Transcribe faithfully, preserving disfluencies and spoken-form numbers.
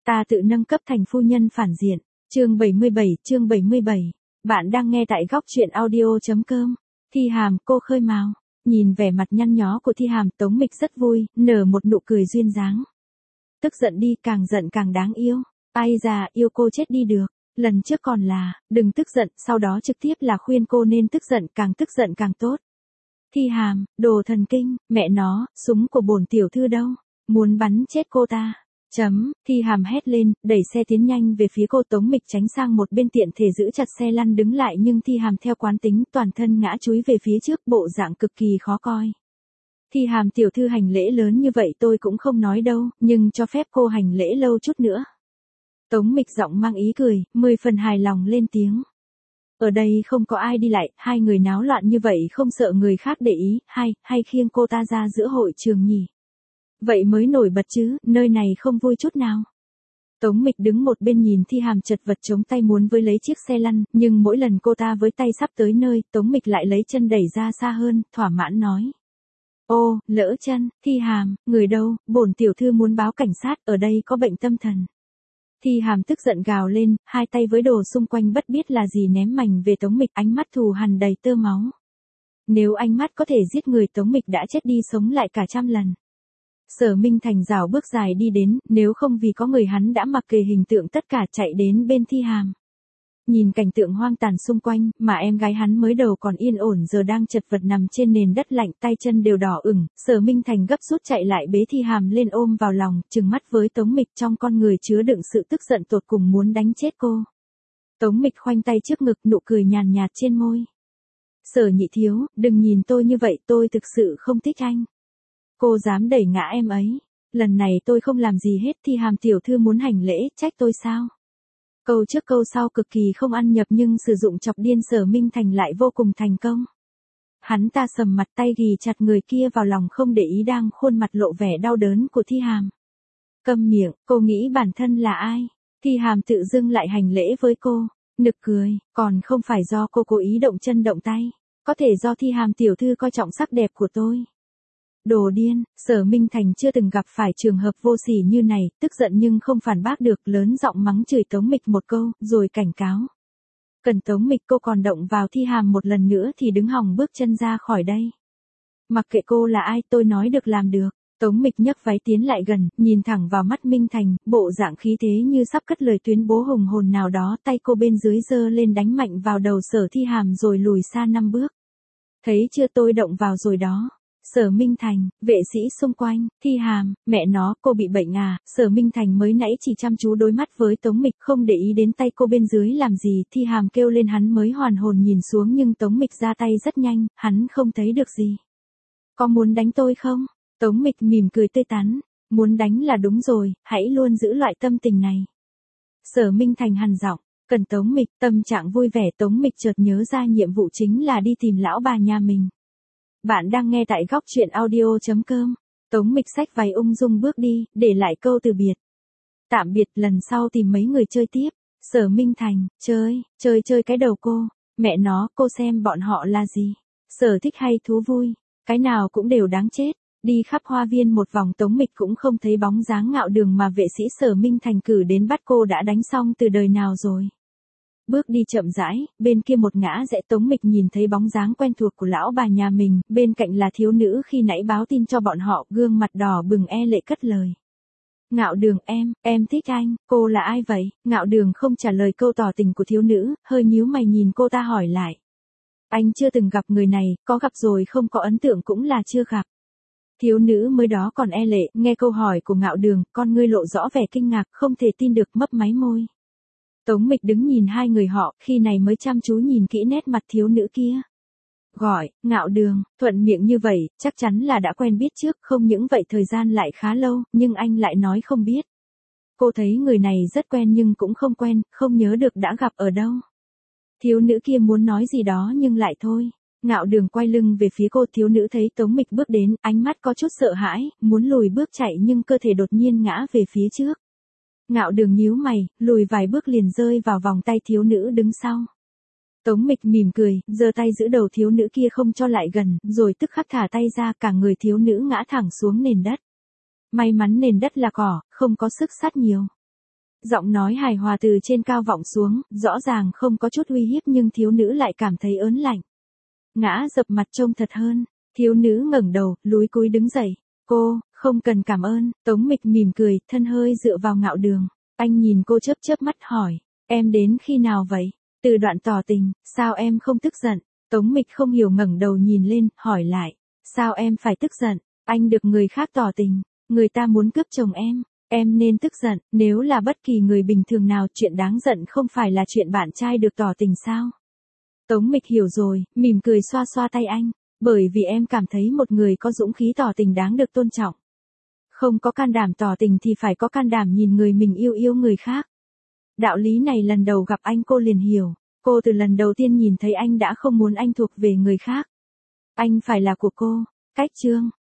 Ta tự nâng cấp thành phu nhân phản diện. Chương bảy mươi bảy, chương bảy mươi bảy. Bạn đang nghe tại góc truyện audio.com. Thi Hàm, cô khơi mào. Nhìn vẻ mặt nhăn nhó của Thi Hàm, Tống Mịch rất vui, nở một nụ cười duyên dáng. Tức giận đi, càng giận càng đáng yêu. Ai già, yêu cô chết đi được. Lần trước còn là, đừng tức giận, sau đó trực tiếp là khuyên cô nên tức giận, càng tức giận càng tốt. Thi Hàm, đồ thần kinh, mẹ nó, súng của bổn tiểu thư đâu? Muốn bắn chết cô ta. Chấm, Thi Hàm hét lên, đẩy xe tiến nhanh về phía cô. Tống Mịch tránh sang một bên tiện thể giữ chặt xe lăn đứng lại, nhưng Thi Hàm theo quán tính toàn thân ngã chúi về phía trước, bộ dạng cực kỳ khó coi. Thi Hàm tiểu thư hành lễ lớn như vậy tôi cũng không nói đâu, nhưng cho phép cô hành lễ lâu chút nữa. Tống Mịch giọng mang ý cười, mười phần hài lòng lên tiếng. Ở đây không có ai đi lại, hai người náo loạn như vậy không sợ người khác để ý, hay, hay khiêng cô ta ra giữa hội trường nhỉ? Vậy mới nổi bật chứ, nơi này không vui chút nào. Tống Mịch đứng một bên nhìn Thi Hàm chật vật chống tay muốn với lấy chiếc xe lăn, nhưng mỗi lần cô ta với tay sắp tới nơi, Tống Mịch lại lấy chân đẩy ra xa hơn, thỏa mãn nói. Ô, lỡ chân, Thi Hàm, người đâu, bổn tiểu thư muốn báo cảnh sát, ở đây có bệnh tâm thần. Thi Hàm tức giận gào lên, hai tay với đồ xung quanh bất biết là gì ném mảnh về Tống Mịch, ánh mắt thù hằn đầy tơ máu. Nếu ánh mắt có thể giết người, Tống Mịch đã chết đi sống lại cả trăm lần. Sở Minh Thành rảo bước dài đi đến, nếu không vì có người hắn đã mặc kệ hình tượng tất cả chạy đến bên Thi Hàm. Nhìn cảnh tượng hoang tàn xung quanh, mà em gái hắn mới đầu còn yên ổn giờ đang chật vật nằm trên nền đất lạnh, tay chân đều đỏ ửng. Sở Minh Thành gấp rút chạy lại bế Thi Hàm lên ôm vào lòng, trừng mắt với Tống Mịch, trong con người chứa đựng sự tức giận tột cùng muốn đánh chết cô. Tống Mịch khoanh tay trước ngực, nụ cười nhàn nhạt trên môi. Sở nhị thiếu, đừng nhìn tôi như vậy, tôi thực sự không thích anh. Cô dám đẩy ngã em ấy. Lần này tôi không làm gì hết. Thi Hàm tiểu thư muốn hành lễ, trách tôi sao? Câu trước câu sau cực kỳ không ăn nhập, nhưng sử dụng chọc điên Sở Minh Thành lại vô cùng thành công. Hắn ta sầm mặt, tay ghì chặt người kia vào lòng, không để ý đang khuôn mặt lộ vẻ đau đớn của Thi Hàm. Câm miệng, cô nghĩ bản thân là ai? Thi Hàm tự dưng lại hành lễ với cô. Nực cười, còn không phải do cô cố ý động chân động tay. Có thể do Thi Hàm tiểu thư coi trọng sắc đẹp của tôi. Đồ điên, Sở Minh Thành chưa từng gặp phải trường hợp vô sỉ như này, tức giận nhưng không phản bác được, lớn giọng mắng chửi Tống Mịch một câu, rồi cảnh cáo. Cần Tống Mịch cô còn động vào Thi Hàm một lần nữa thì đứng hòng bước chân ra khỏi đây. Mặc kệ cô là ai, tôi nói được làm được. Tống Mịch nhấc váy tiến lại gần, nhìn thẳng vào mắt Minh Thành, bộ dạng khí thế như sắp cất lời tuyên bố hùng hồn nào đó, tay cô bên dưới giơ lên đánh mạnh vào đầu Sở Thi Hàm rồi lùi xa năm bước. Thấy chưa, tôi động vào rồi đó. Sở Minh Thành, vệ sĩ xung quanh, Thi Hàm, mẹ nó, cô bị bệnh à? Sở Minh Thành mới nãy chỉ chăm chú đối mắt với Tống Mịch, không để ý đến tay cô bên dưới làm gì. Thi Hàm kêu lên, hắn mới hoàn hồn nhìn xuống, nhưng Tống Mịch ra tay rất nhanh, hắn không thấy được gì. Có muốn đánh tôi không? Tống Mịch mỉm cười tươi tắn, muốn đánh là đúng rồi, hãy luôn giữ loại tâm tình này. Sở Minh Thành hằn giọng, cần Tống Mịch, tâm trạng vui vẻ. Tống Mịch chợt nhớ ra nhiệm vụ chính là đi tìm lão bà nhà mình. Bạn đang nghe tại góc truyện audio.com. Tống Mịch xách váy ung dung bước đi, để lại câu từ biệt. Tạm biệt, lần sau tìm mấy người chơi tiếp. Sở Minh Thành, chơi, chơi chơi cái đầu cô. Mẹ nó, cô xem bọn họ là gì? Sở thích hay thú vui? Cái nào cũng đều đáng chết. Đi khắp hoa viên một vòng, Tống Mịch cũng không thấy bóng dáng Ngạo Đường mà vệ sĩ Sở Minh Thành cử đến bắt cô đã đánh xong từ đời nào rồi. Bước đi chậm rãi, bên kia một ngã rẽ, Tống Mịch nhìn thấy bóng dáng quen thuộc của lão bà nhà mình, bên cạnh là thiếu nữ khi nãy báo tin cho bọn họ, gương mặt đỏ bừng e lệ cất lời. Ngạo Đường, em, em thích anh, cô là ai vậy? Ngạo Đường không trả lời câu tỏ tình của thiếu nữ, hơi nhíu mày nhìn cô ta hỏi lại. Anh chưa từng gặp người này, có gặp rồi không có ấn tượng cũng là chưa gặp. Thiếu nữ mới đó còn e lệ, nghe câu hỏi của Ngạo Đường, con ngươi lộ rõ vẻ kinh ngạc, không thể tin được, mấp máy môi. Tống Mịch đứng nhìn hai người họ, khi này mới chăm chú nhìn kỹ nét mặt thiếu nữ kia. Gọi, Ngạo Đường, thuận miệng như vậy, chắc chắn là đã quen biết trước, không những vậy thời gian lại khá lâu, nhưng anh lại nói không biết. Cô thấy người này rất quen nhưng cũng không quen, không nhớ được đã gặp ở đâu. Thiếu nữ kia muốn nói gì đó nhưng lại thôi. Ngạo Đường quay lưng về phía cô, thiếu nữ thấy Tống Mịch bước đến, ánh mắt có chút sợ hãi, muốn lùi bước chạy nhưng cơ thể đột nhiên ngã về phía trước. Ngạo Đường nhíu mày, lùi vài bước liền rơi vào vòng tay thiếu nữ đứng sau. Tống Mịch mỉm cười, giơ tay giữ đầu thiếu nữ kia không cho lại gần, rồi tức khắc thả tay ra, cả người thiếu nữ ngã thẳng xuống nền đất. May mắn nền đất là cỏ, không có sức sát nhiều. Giọng nói hài hòa từ trên cao vọng xuống, rõ ràng không có chút uy hiếp nhưng thiếu nữ lại cảm thấy ớn lạnh. Ngã dập mặt trông thật hơn, thiếu nữ ngẩng đầu, lúi cúi đứng dậy. Cô, không cần cảm ơn, Tống Mịch mỉm cười, thân hơi dựa vào ngạo đường. Anh nhìn cô chớp chớp mắt hỏi, em đến khi nào vậy? Từ đoạn tỏ tình, sao em không tức giận? Tống Mịch không hiểu ngẩng đầu nhìn lên, hỏi lại, sao em phải tức giận? Anh được người khác tỏ tình, người ta muốn cướp chồng em, em nên tức giận, nếu là bất kỳ người bình thường nào chuyện đáng giận không phải là chuyện bạn trai được tỏ tình sao? Tống Mịch hiểu rồi, mỉm cười xoa xoa tay anh, bởi vì em cảm thấy một người có dũng khí tỏ tình đáng được tôn trọng. Không có can đảm tỏ tình thì phải có can đảm nhìn người mình yêu yêu người khác. Đạo lý này lần đầu gặp anh cô liền hiểu, cô từ lần đầu tiên nhìn thấy anh đã không muốn anh thuộc về người khác. Anh phải là của cô. Cách chương